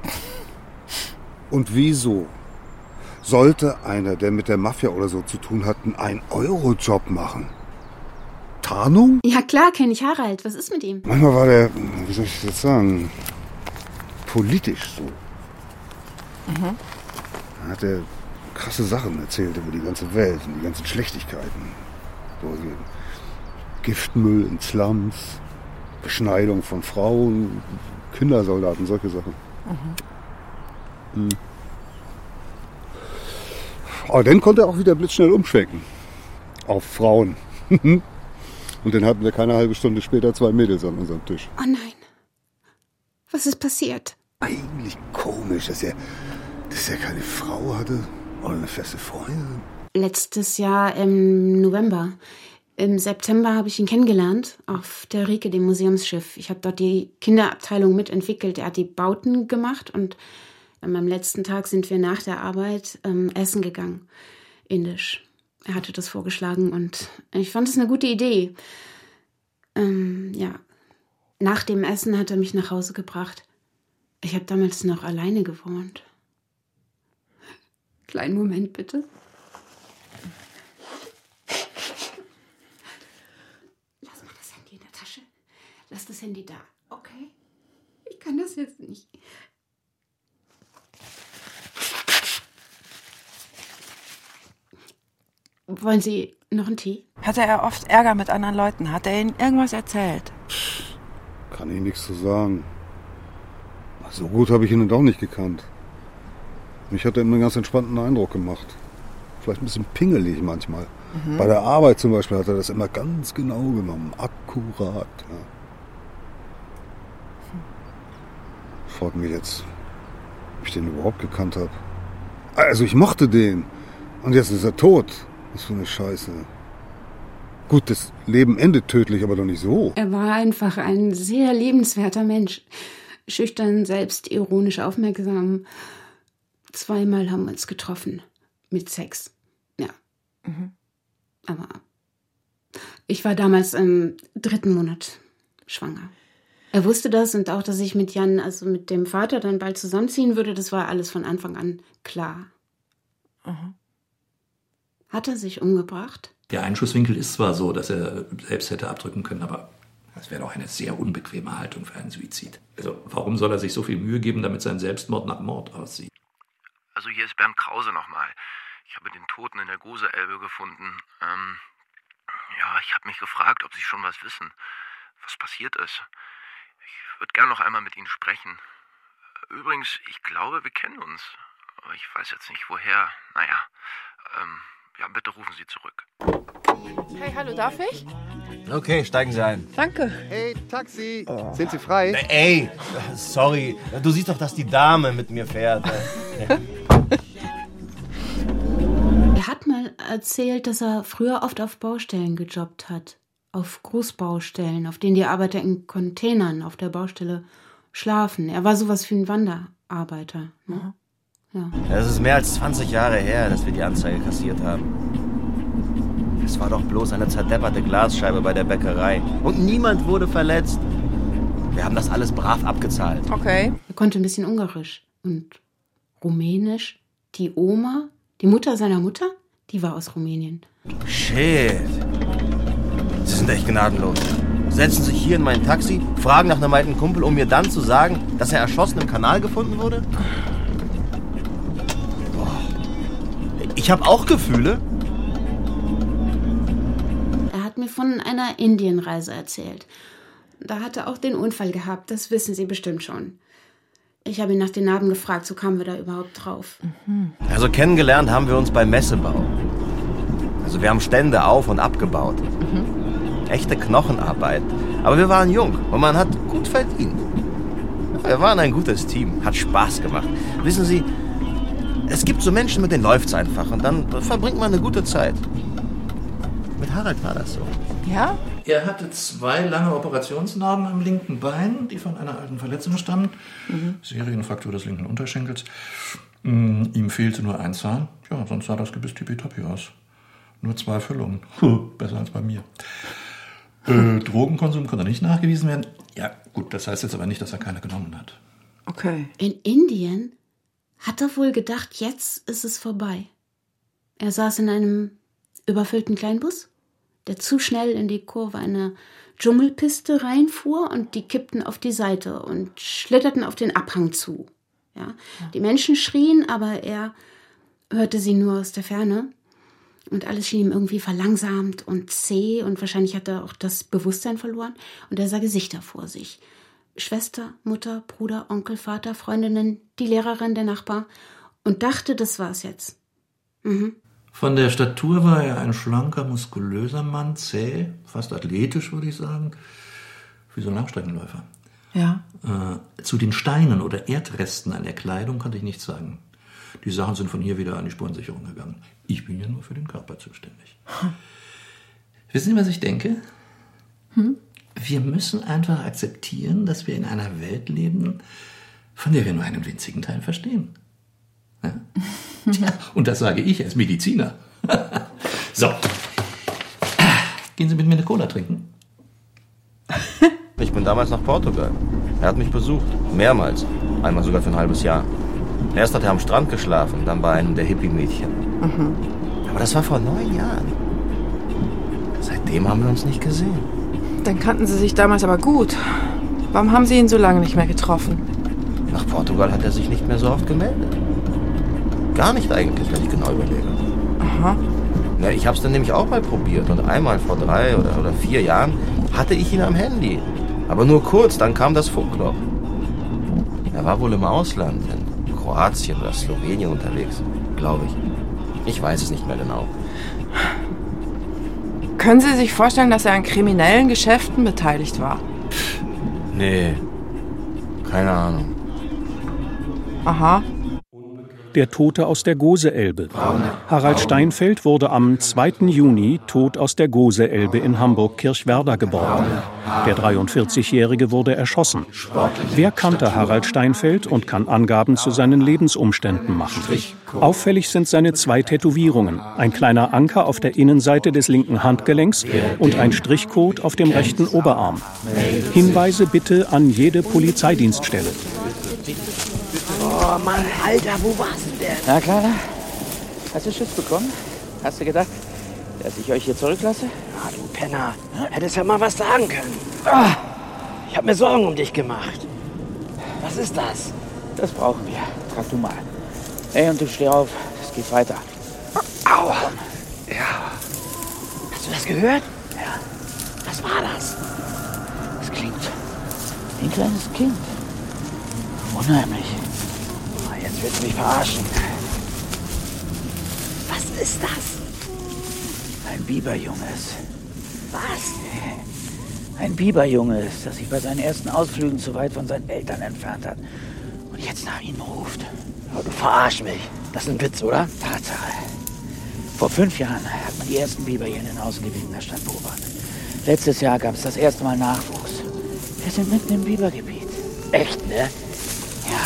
Und wieso sollte einer, der mit der Mafia oder so zu tun hat, einen 1-Euro-Job machen? Tarnung? Ja klar, kenne ich Harald. Was ist mit ihm? Manchmal war der, wie soll ich das sagen, politisch so. Da hat er krasse Sachen erzählt über die ganze Welt und die ganzen Schlechtigkeiten. So, Giftmüll in Slums, Beschneidung von Frauen, Kindersoldaten, solche Sachen. Aber dann konnte er auch wieder blitzschnell umschwenken. Auf Frauen. Und dann hatten wir keine halbe Stunde später 2 Mädels an unserem Tisch. Oh nein. Was ist passiert? Eigentlich komisch, dass er keine Frau hatte oder eine feste Freundin. Letztes Jahr im November. Im September habe ich ihn kennengelernt, auf der Rike, dem Museumsschiff. Ich habe dort die Kinderabteilung mitentwickelt. Er hat die Bauten gemacht und am letzten Tag sind wir nach der Arbeit essen gegangen. Indisch. Er hatte das vorgeschlagen und ich fand es eine gute Idee. Ja. Nach dem Essen hat er mich nach Hause gebracht. Ich habe damals noch alleine gewohnt. Kleinen Moment, bitte. Lass mal das Handy in der Tasche. Lass das Handy da, okay? Ich kann das jetzt nicht. Wollen Sie noch einen Tee? Hatte er oft Ärger mit anderen Leuten? Hat er Ihnen irgendwas erzählt? Kann ich nichts zu sagen. So gut habe ich ihn doch nicht gekannt. Mich hat er immer einen ganz entspannten Eindruck gemacht. Vielleicht ein bisschen pingelig manchmal. Bei der Arbeit zum Beispiel hat er das immer ganz genau genommen. Akkurat. Ja. Ich frage mich jetzt, ob ich den überhaupt gekannt habe. Also ich mochte den. Und jetzt ist er tot. Was für eine Scheiße. Gut, das Leben endet tödlich, aber doch nicht so. Er war einfach ein sehr liebenswerter Mensch. Schüchtern, selbstironisch, aufmerksam. 2-mal haben wir uns getroffen. Mit Sex. Ja. Aber ich war damals im 3. Monat schwanger. Er wusste das und auch, dass ich mit Jan, also mit dem Vater, dann bald zusammenziehen würde. Das war alles von Anfang an klar. Hat er sich umgebracht? Der Einschusswinkel ist zwar so, dass er selbst hätte abdrücken können, aber das wäre doch eine sehr unbequeme Haltung für einen Suizid. Also warum soll er sich so viel Mühe geben, damit sein Selbstmord nach Mord aussieht? Also hier ist Bernd Krause nochmal. Ich habe den Toten in der Gose-Elbe gefunden. Ich habe mich gefragt, ob Sie schon was wissen, was passiert ist. Ich würde gern noch einmal mit Ihnen sprechen. Übrigens, ich glaube, wir kennen uns. Aber ich weiß jetzt nicht, woher. Bitte rufen Sie zurück. Hey, hallo, darf ich? Okay, steigen Sie ein. Danke. Hey, Taxi. Sind Sie frei? Ey, sorry. Du siehst doch, dass die Dame mit mir fährt. Er hat mal erzählt, dass er früher oft auf Baustellen gejobbt hat. Auf Großbaustellen, auf denen die Arbeiter in Containern auf der Baustelle schlafen. Er war sowas wie ein Wanderarbeiter. Ne? Ja. Es ist mehr als 20 Jahre her, dass wir die Anzeige kassiert haben. Es war doch bloß eine zerdepperte Glasscheibe bei der Bäckerei. Und niemand wurde verletzt. Wir haben das alles brav abgezahlt. Okay. Er konnte ein bisschen Ungarisch und Rumänisch. Die Oma, die Mutter seiner Mutter, die war aus Rumänien. Shit. Sie sind echt gnadenlos. setzen sich hier in mein Taxi, fragen nach einem alten Kumpel, um mir dann zu sagen, dass er erschossen im Kanal gefunden wurde? Ich habe auch Gefühle. Er hat mir von einer Indienreise erzählt. Da hat er auch den Unfall gehabt, das wissen Sie bestimmt schon. Ich habe ihn nach den Narben gefragt, so kamen wir da überhaupt drauf. Also kennengelernt haben wir uns beim Messebau. Also wir haben Stände auf- und abgebaut. Echte Knochenarbeit. Aber wir waren jung und man hat gut verdient. Wir waren ein gutes Team, hat Spaß gemacht. Wissen Sie, es gibt so Menschen, mit denen läuft's einfach und dann verbringt man eine gute Zeit. Mit Harald war das so. Ja? Er hatte 2 lange Operationsnarben am linken Bein, die von einer alten Verletzung stammen. Serienfraktur des linken Unterschenkels. Ihm fehlte nur ein Zahn. Ja, sonst sah das Gebiss tippitoppi aus. Nur 2 Füllungen. Besser als bei mir. Drogenkonsum konnte nicht nachgewiesen werden. Ja, gut, das heißt jetzt aber nicht, dass er keine genommen hat. Okay. In Indien hat er wohl gedacht, jetzt ist es vorbei. Er saß in einem überfüllten Kleinbus, der zu schnell in die Kurve einer Dschungelpiste reinfuhr und die kippten auf die Seite und schlitterten auf den Abhang zu. Ja? Die Menschen schrien, aber er hörte sie nur aus der Ferne. Und alles schien ihm irgendwie verlangsamt und zäh und wahrscheinlich hat er auch das Bewusstsein verloren. Und er sah Gesichter vor sich. Schwester, Mutter, Bruder, Onkel, Vater, Freundinnen, die Lehrerin, der Nachbar. Und dachte, das war's jetzt. Von der Statur war er ein schlanker, muskulöser Mann, zäh, fast athletisch, würde ich sagen. Wie so ein Langstreckenläufer. Ja. Zu den Steinen oder Erdresten an der Kleidung konnte ich nichts sagen. Die Sachen sind von hier wieder an die Spurensicherung gegangen. Ich bin ja nur für den Körper zuständig. Wissen Sie, was ich denke? Wir müssen einfach akzeptieren, dass wir in einer Welt leben, von der wir nur einen winzigen Teil verstehen. Ja? Tja, und das sage ich als Mediziner. So. Gehen Sie mit mir eine Cola trinken? Ich bin damals nach Portugal. Er hat mich besucht. Mehrmals. Einmal sogar für ein halbes Jahr. Erst hat er am Strand geschlafen, dann bei einem der Hippie-Mädchen. Aber das war vor 9 Jahren. Seitdem haben wir uns nicht gesehen. Dann kannten Sie sich damals aber gut. Warum haben Sie ihn so lange nicht mehr getroffen? Nach Portugal hat er sich nicht mehr so oft gemeldet. Gar nicht eigentlich, wenn ich genau überlege. Aha. Ja, ich hab's dann nämlich auch mal probiert. Und einmal vor 3 oder 4 Jahren hatte ich ihn am Handy. Aber nur kurz, dann kam das Funkloch. Er war wohl im Ausland, in Kroatien oder Slowenien unterwegs, glaube ich. Ich weiß es nicht mehr genau. Können Sie sich vorstellen, dass er an kriminellen Geschäften beteiligt war? Nee, keine Ahnung. Aha. Der Tote aus der Gose-Elbe. Harald Steinfeld wurde am 2. Juni tot aus der Gose-Elbe in Hamburg-Kirchwerder geborgen. Der 43-Jährige wurde erschossen. Wer kannte Harald Steinfeld und kann Angaben zu seinen Lebensumständen machen? Auffällig sind seine 2 Tätowierungen. Ein kleiner Anker auf der Innenseite des linken Handgelenks und ein Strichcode auf dem rechten Oberarm. Hinweise bitte an jede Polizeidienststelle. Oh Mann, Alter, wo warst du denn? Na, Kleiner, hast du Schiss bekommen? Hast du gedacht, dass ich euch hier zurücklasse? Ah, du Penner, hättest ja mal was sagen können. Ah, ich hab mir Sorgen um dich gemacht. Was ist das? Das brauchen wir. Trag du mal. Ey, und du steh auf, es geht weiter. Aua. Ja. Hast du das gehört? Ja. Was war das? Das klingt wie ein kleines Kind. Unheimlich. Jetzt willst du mich verarschen. Was ist das? Ein Biberjunges. Was? Ein Biberjunges, das sich bei seinen ersten Ausflügen zu weit von seinen Eltern entfernt hat und jetzt nach ihnen ruft. Aber du verarsch mich. Das ist ein Witz, oder? Tatsache. Vor 5 Jahren hat man die ersten Biber hier in den Außengebieten der Stadt beobachtet. Letztes Jahr gab es das erste Mal Nachwuchs. Wir sind mitten im Bibergebiet. Echt, ne? Ja.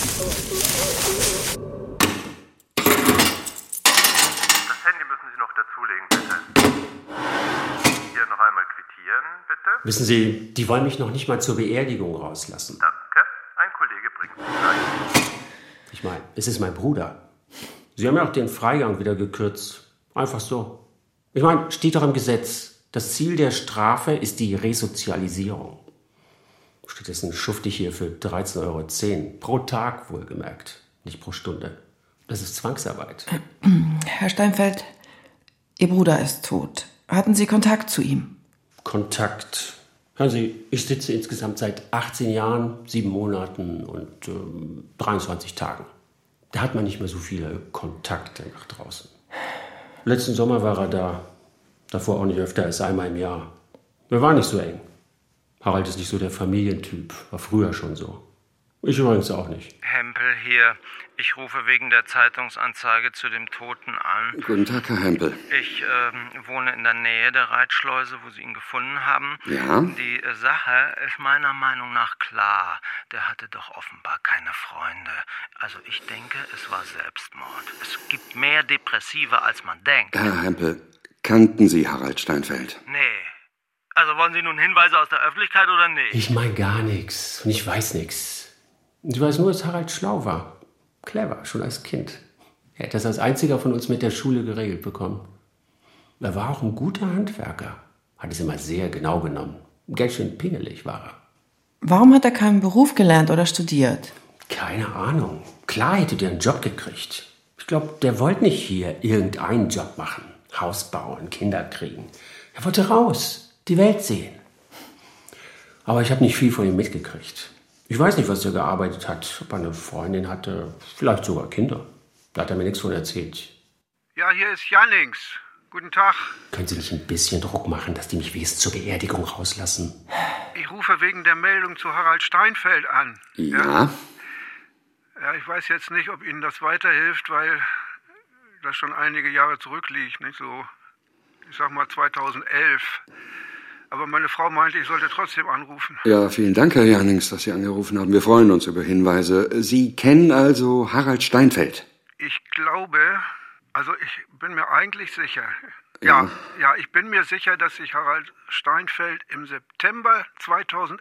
Das Handy müssen Sie noch dazulegen, bitte. Hier noch einmal quittieren, bitte. Wissen Sie, die wollen mich noch nicht mal zur Beerdigung rauslassen. Danke. Ein Kollege bringt Sie gleich. Ich meine, es ist mein Bruder. Sie haben ja auch den Freigang wieder gekürzt. Einfach so. Ich meine, steht doch im Gesetz. Das Ziel der Strafe ist die Resozialisierung. Stattdessen schufte ich hier für 13,10 Euro. Pro Tag wohlgemerkt, nicht pro Stunde. Das ist Zwangsarbeit. Herr Steinfeld, Ihr Bruder ist tot. Hatten Sie Kontakt zu ihm? Kontakt. Hören Sie, ich sitze insgesamt seit 18 Jahren, 7 Monaten und 23 Tagen. Da hat man nicht mehr so viele Kontakte nach draußen. Letzten Sommer war er da. Davor auch nicht öfter als einmal im Jahr. Wir waren nicht so eng. Harald ist nicht so der Familientyp. War früher schon so. Ich übrigens auch nicht. Hempel hier. Ich rufe wegen der Zeitungsanzeige zu dem Toten an. Guten Tag, Herr Hempel. Ich wohne in der Nähe der Reitschleuse, wo Sie ihn gefunden haben. Ja? Die Sache ist meiner Meinung nach klar. Der hatte doch offenbar keine Freunde. Also ich denke, es war Selbstmord. Es gibt mehr Depressive, als man denkt. Herr Hempel, kannten Sie Harald Steinfeld? Nee. Also wollen Sie nun Hinweise aus der Öffentlichkeit oder nicht? Ich meine gar nichts und ich weiß nichts. Ich weiß nur, dass Harald schlau war. Clever, schon als Kind. Er hat das als einziger von uns mit der Schule geregelt bekommen. Er war auch ein guter Handwerker. Hat es immer sehr genau genommen. Ganz schön pingelig war er. Warum hat er keinen Beruf gelernt oder studiert? Keine Ahnung. Klar hätte der einen Job gekriegt. Ich glaube, der wollte nicht hier irgendeinen Job machen. Haus bauen, Kinder kriegen. Er wollte raus, die Welt sehen. Aber ich habe nicht viel von ihm mitgekriegt. Ich weiß nicht, was er gearbeitet hat, ob er eine Freundin hatte, vielleicht sogar Kinder. Da hat er mir nichts von erzählt. Ja, hier ist Jannings. Guten Tag. Können Sie nicht ein bisschen Druck machen, dass die mich wenigstens zur Beerdigung rauslassen? Ich rufe wegen der Meldung zu Harald Steinfeld an. Ja? Ja, ich weiß jetzt nicht, ob Ihnen das weiterhilft, weil das schon einige Jahre zurückliegt, nicht so, ich sag mal 2011. Aber meine Frau meinte, ich sollte trotzdem anrufen. Ja, vielen Dank, Herr Jannings, dass Sie angerufen haben. Wir freuen uns über Hinweise. Sie kennen also Harald Steinfeld? Ich glaube, also ich bin mir eigentlich sicher. Ja, ich bin mir sicher, dass ich Harald Steinfeld im September 2011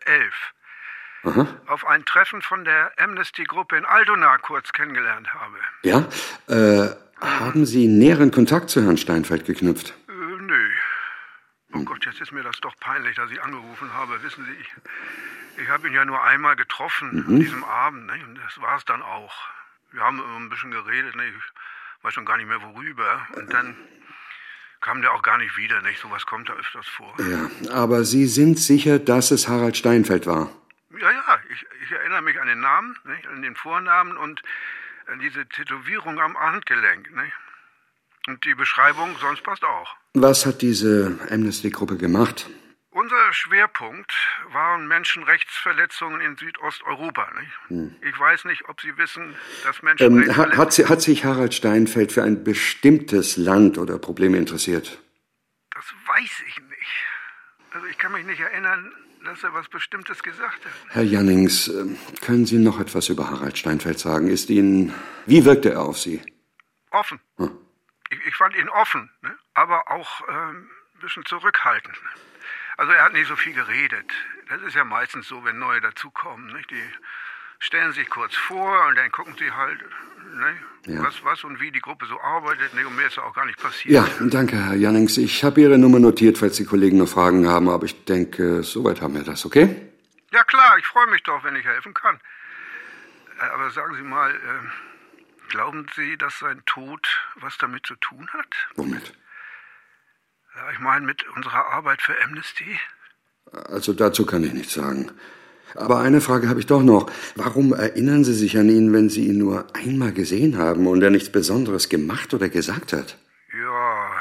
auf ein Treffen von der Amnesty-Gruppe in Altona kurz kennengelernt habe. Ja? Haben Sie näheren Kontakt zu Herrn Steinfeld geknüpft? Nö. Oh Gott, jetzt ist mir das doch peinlich, dass ich angerufen habe. Wissen Sie, ich habe ihn ja nur einmal getroffen an diesem Abend, ne? Und das war es dann auch. Wir haben immer ein bisschen geredet, ne? Ich weiß schon gar nicht mehr worüber. Und dann kam der auch gar nicht wieder, nicht? Sowas kommt da öfters vor. Ja, aber Sie sind sicher, dass es Harald Steinfeld war? Ja, ich erinnere mich an den Namen, nicht? An den Vornamen und an diese Tätowierung am Handgelenk, nicht? Und die Beschreibung sonst passt auch. Was hat diese Amnesty-Gruppe gemacht? Unser Schwerpunkt waren Menschenrechtsverletzungen in Südosteuropa. Nicht? Ich weiß nicht, ob Sie wissen, dass Menschenrechtsverletzungen... Hat sich Harald Steinfeld für ein bestimmtes Land oder Probleme interessiert? Das weiß ich nicht. Also ich kann mich nicht erinnern, dass er was Bestimmtes gesagt hat. Herr Jannings, können Sie noch etwas über Harald Steinfeld sagen? Wie wirkte er auf Sie? Offen. Ich fand ihn offen, ne? Aber auch ein bisschen zurückhaltend. Also er hat nicht so viel geredet. Das ist ja meistens so, wenn Neue dazukommen. Nicht? Die stellen sich kurz vor und dann gucken sie halt, ne? Was und wie die Gruppe so arbeitet. Ne? Und mehr ist ja auch gar nicht passiert. Ja, danke, Herr Jannings. Ich habe Ihre Nummer notiert, falls die Kollegen noch Fragen haben. Aber ich denke, soweit haben wir das, okay? Ja klar, ich freue mich doch, wenn ich helfen kann. Aber sagen Sie mal... Glauben Sie, dass sein Tod was damit zu tun hat? Womit? Ja, ich meine mit unserer Arbeit für Amnesty. Also dazu kann ich nichts sagen. Aber eine Frage habe ich doch noch. Warum erinnern Sie sich an ihn, wenn Sie ihn nur einmal gesehen haben und er nichts Besonderes gemacht oder gesagt hat? Ja.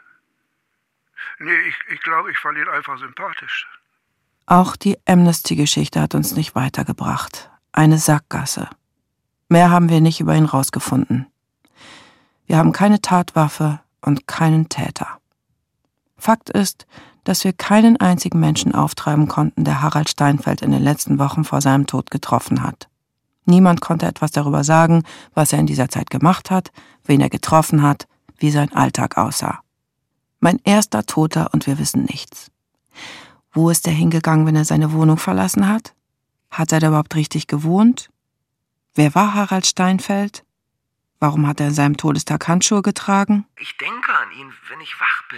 Nee, ich glaube, ich fand ihn einfach sympathisch. Auch die Amnesty-Geschichte hat uns nicht weitergebracht. Eine Sackgasse. Mehr haben wir nicht über ihn rausgefunden. Wir haben keine Tatwaffe und keinen Täter. Fakt ist, dass wir keinen einzigen Menschen auftreiben konnten, der Harald Steinfeld in den letzten Wochen vor seinem Tod getroffen hat. Niemand konnte etwas darüber sagen, was er in dieser Zeit gemacht hat, wen er getroffen hat, wie sein Alltag aussah. Mein erster Toter und wir wissen nichts. Wo ist er hingegangen, wenn er seine Wohnung verlassen hat? Hat er da überhaupt richtig gewohnt? Wer war Harald Steinfeld? Warum hat er in seinem Todestag Handschuhe getragen? Ich denke an ihn, wenn ich wach bin.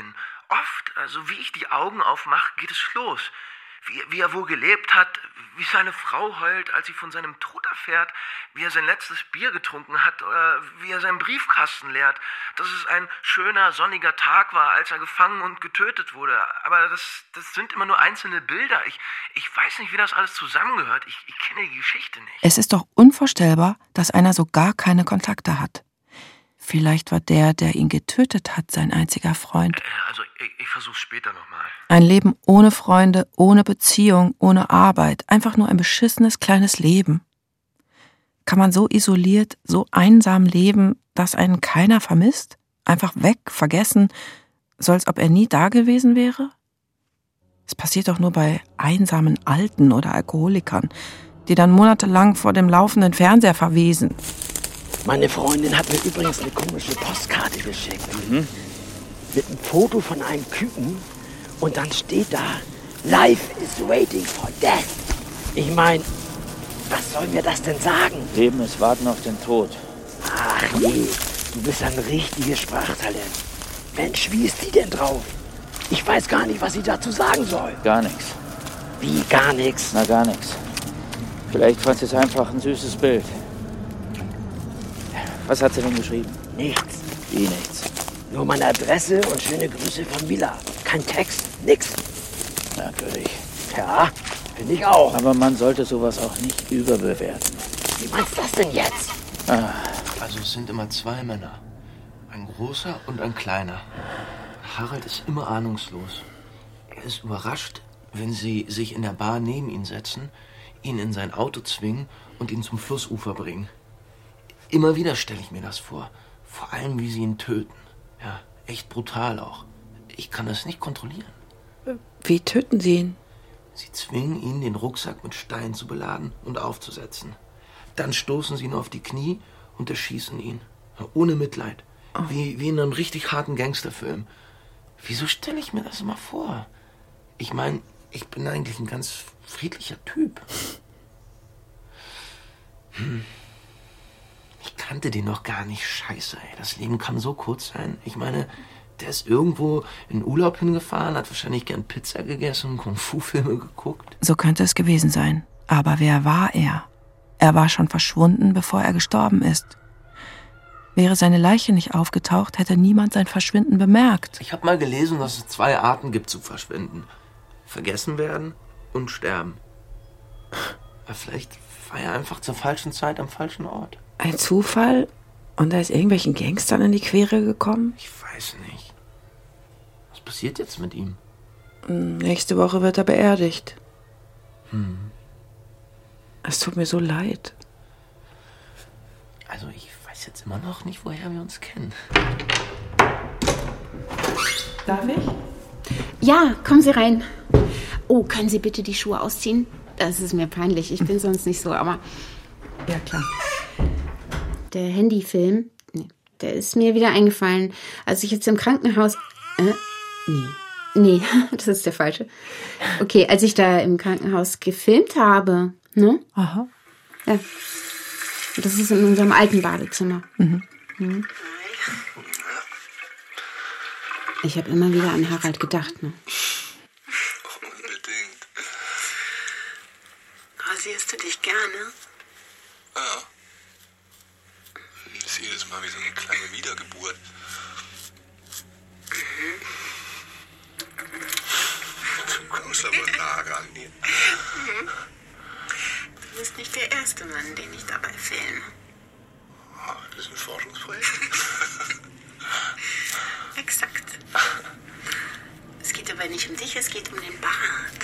oft, also wie ich die Augen aufmache, geht es los. Wie er wohl gelebt hat, wie seine Frau heult, als sie von seinem Tod erfährt, wie er sein letztes Bier getrunken hat oder wie er seinen Briefkasten leert, dass es ein schöner, sonniger Tag war, als er gefangen und getötet wurde. Aber das sind immer nur einzelne Bilder. Ich weiß nicht, wie das alles zusammengehört. Ich kenne die Geschichte nicht. Es ist doch unvorstellbar, dass einer so gar keine Kontakte hat. Vielleicht war der ihn getötet hat, sein einziger Freund. Also ich versuch's später nochmal. Ein Leben ohne Freunde, ohne Beziehung, ohne Arbeit. Einfach nur ein beschissenes kleines Leben. Kann man so isoliert, so einsam leben, dass einen keiner vermisst? Einfach weg, vergessen, so als ob er nie da gewesen wäre? Es passiert doch nur bei einsamen Alten oder Alkoholikern, die dann monatelang vor dem laufenden Fernseher verwesen. Meine Freundin hat mir übrigens eine komische Postkarte geschickt. Mit einem Foto von einem Küken. Und dann steht da, Life is waiting for death. Ich meine, was soll mir das denn sagen? Leben ist Warten auf den Tod. Ach je, du bist ein richtiges Sprachtalent. Mensch, wie ist die denn drauf? Ich weiß gar nicht, was sie dazu sagen soll. Gar nichts. Wie gar nichts? Na, gar nichts. Vielleicht fand sie es einfach ein süßes Bild. Was hat sie denn geschrieben? Nichts. Wie nichts? Nur meine Adresse und schöne Grüße von Mila. Kein Text, nix. Merkwürdig. Ja, finde ich auch. Aber man sollte sowas auch nicht überbewerten. Wie meinst du das denn jetzt? Also es sind immer zwei Männer. Ein großer und ein kleiner. Harald ist immer ahnungslos. Er ist überrascht, wenn sie sich in der Bar neben ihn setzen, ihn in sein Auto zwingen und ihn zum Flussufer bringen. Immer wieder stelle ich mir das vor. Vor allem, wie sie ihn töten. Ja, echt brutal auch. Ich kann das nicht kontrollieren. Wie töten sie ihn? Sie zwingen ihn, den Rucksack mit Steinen zu beladen und aufzusetzen. Dann stoßen sie ihn auf die Knie und erschießen ihn. Ohne Mitleid. Wie in einem richtig harten Gangsterfilm. Wieso stelle ich mir das immer vor? Ich meine, ich bin eigentlich ein ganz friedlicher Typ. Ich kannte den noch gar nicht. Scheiße, ey. Das Leben kann so kurz sein. Ich meine, der ist irgendwo in Urlaub hingefahren, hat wahrscheinlich gern Pizza gegessen, Kung-Fu-Filme geguckt. So könnte es gewesen sein. Aber wer war er? Er war schon verschwunden, bevor er gestorben ist. Wäre seine Leiche nicht aufgetaucht, hätte niemand sein Verschwinden bemerkt. Ich habe mal gelesen, dass es 2 Arten gibt zu verschwinden. Vergessen werden und sterben. Vielleicht war er einfach zur falschen Zeit am falschen Ort. Ein Zufall? Und er ist irgendwelchen Gangstern in die Quere gekommen? Ich weiß nicht. Was passiert jetzt mit ihm? Nächste Woche wird er beerdigt. Es tut mir so leid. Also ich weiß jetzt immer noch nicht, woher wir uns kennen. Darf ich? Ja, kommen Sie rein. Oh, können Sie bitte die Schuhe ausziehen? Das ist mir peinlich. Ich bin sonst nicht so, aber... Ja, klar. Der Handyfilm, der ist mir wieder eingefallen, als ich jetzt im Krankenhaus... Nee, das ist der falsche. Okay, als ich da im Krankenhaus gefilmt habe, ne? Aha. Ja. Das ist in unserem alten Badezimmer. Mhm. Ich habe immer wieder an Harald gedacht, ne? Unbedingt. Rasierst du dich gerne? Ja. Das ist jedes Mal wie so eine kleine Wiedergeburt. Du kommst aber nah ran hier. Du bist nicht der erste Mann, den ich dabei filme. Oh, das ist ein Forschungsprojekt. Exakt. Es geht aber nicht um dich, es geht um den Bart.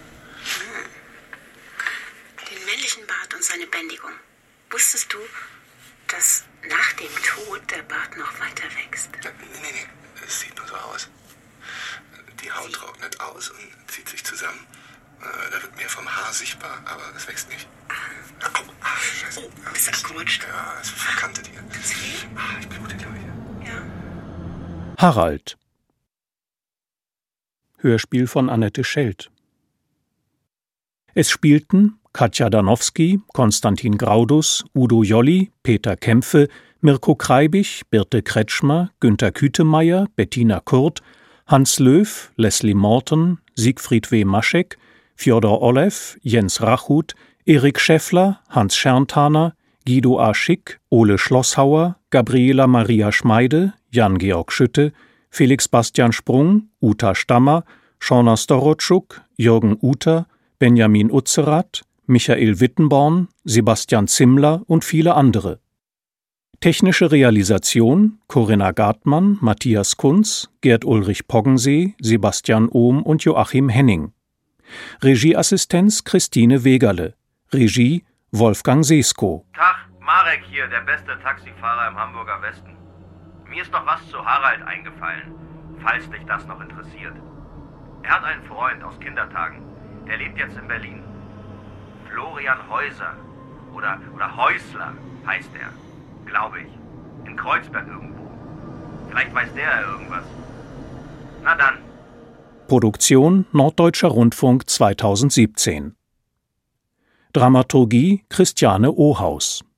Den männlichen Bart und seine Bändigung. Wusstest du, dass nach dem Tod der Bart noch weiter wächst? Nee. Es sieht nur so aus. Die Haut trocknet aus und zieht sich zusammen. Da wird mehr vom Haar sichtbar, aber es wächst nicht. Scheiße. Oh, bist du abgerutscht? Ja, es verkantet hier. Ich blute, glaube ich. Ja. Harald. Hörspiel von Annette Schelt. Es spielten Katja Danowski, Konstantin Graudus, Udo Jolly, Peter Kämpfe, Mirko Kreibich, Birte Kretschmer, Günter Kütemeyer, Bettina Kurt, Hans Löw, Leslie Morton, Siegfried W. Maschek, Fjodor Olew, Jens Rachut, Erik Schäffler, Hans Scherntaner, Guido A. Schick, Ole Schlosshauer, Gabriela Maria Schmeide, Jan-Georg Schütte, Felix Bastian Sprung, Uta Stammer, Shauna Storotschuk, Jürgen Uter, Benjamin Utzerath, Michael Wittenborn, Sebastian Zimmler und viele andere. Technische Realisation Corinna Gartmann, Matthias Kunz, Gerd-Ulrich Poggensee, Sebastian Ohm und Joachim Henning. Regieassistenz Christine Wegerle. Regie Wolfgang Sesko. Tag, Marek hier, der beste Taxifahrer im Hamburger Westen. Mir ist noch was zu Harald eingefallen, falls dich das noch interessiert. Er hat einen Freund aus Kindertagen, der lebt jetzt in Berlin. Florian Häuser oder Häusler heißt er, glaube ich. In Kreuzberg irgendwo. Vielleicht weiß der ja irgendwas. Na dann. Produktion Norddeutscher Rundfunk 2017. Dramaturgie Christiane Ohaus.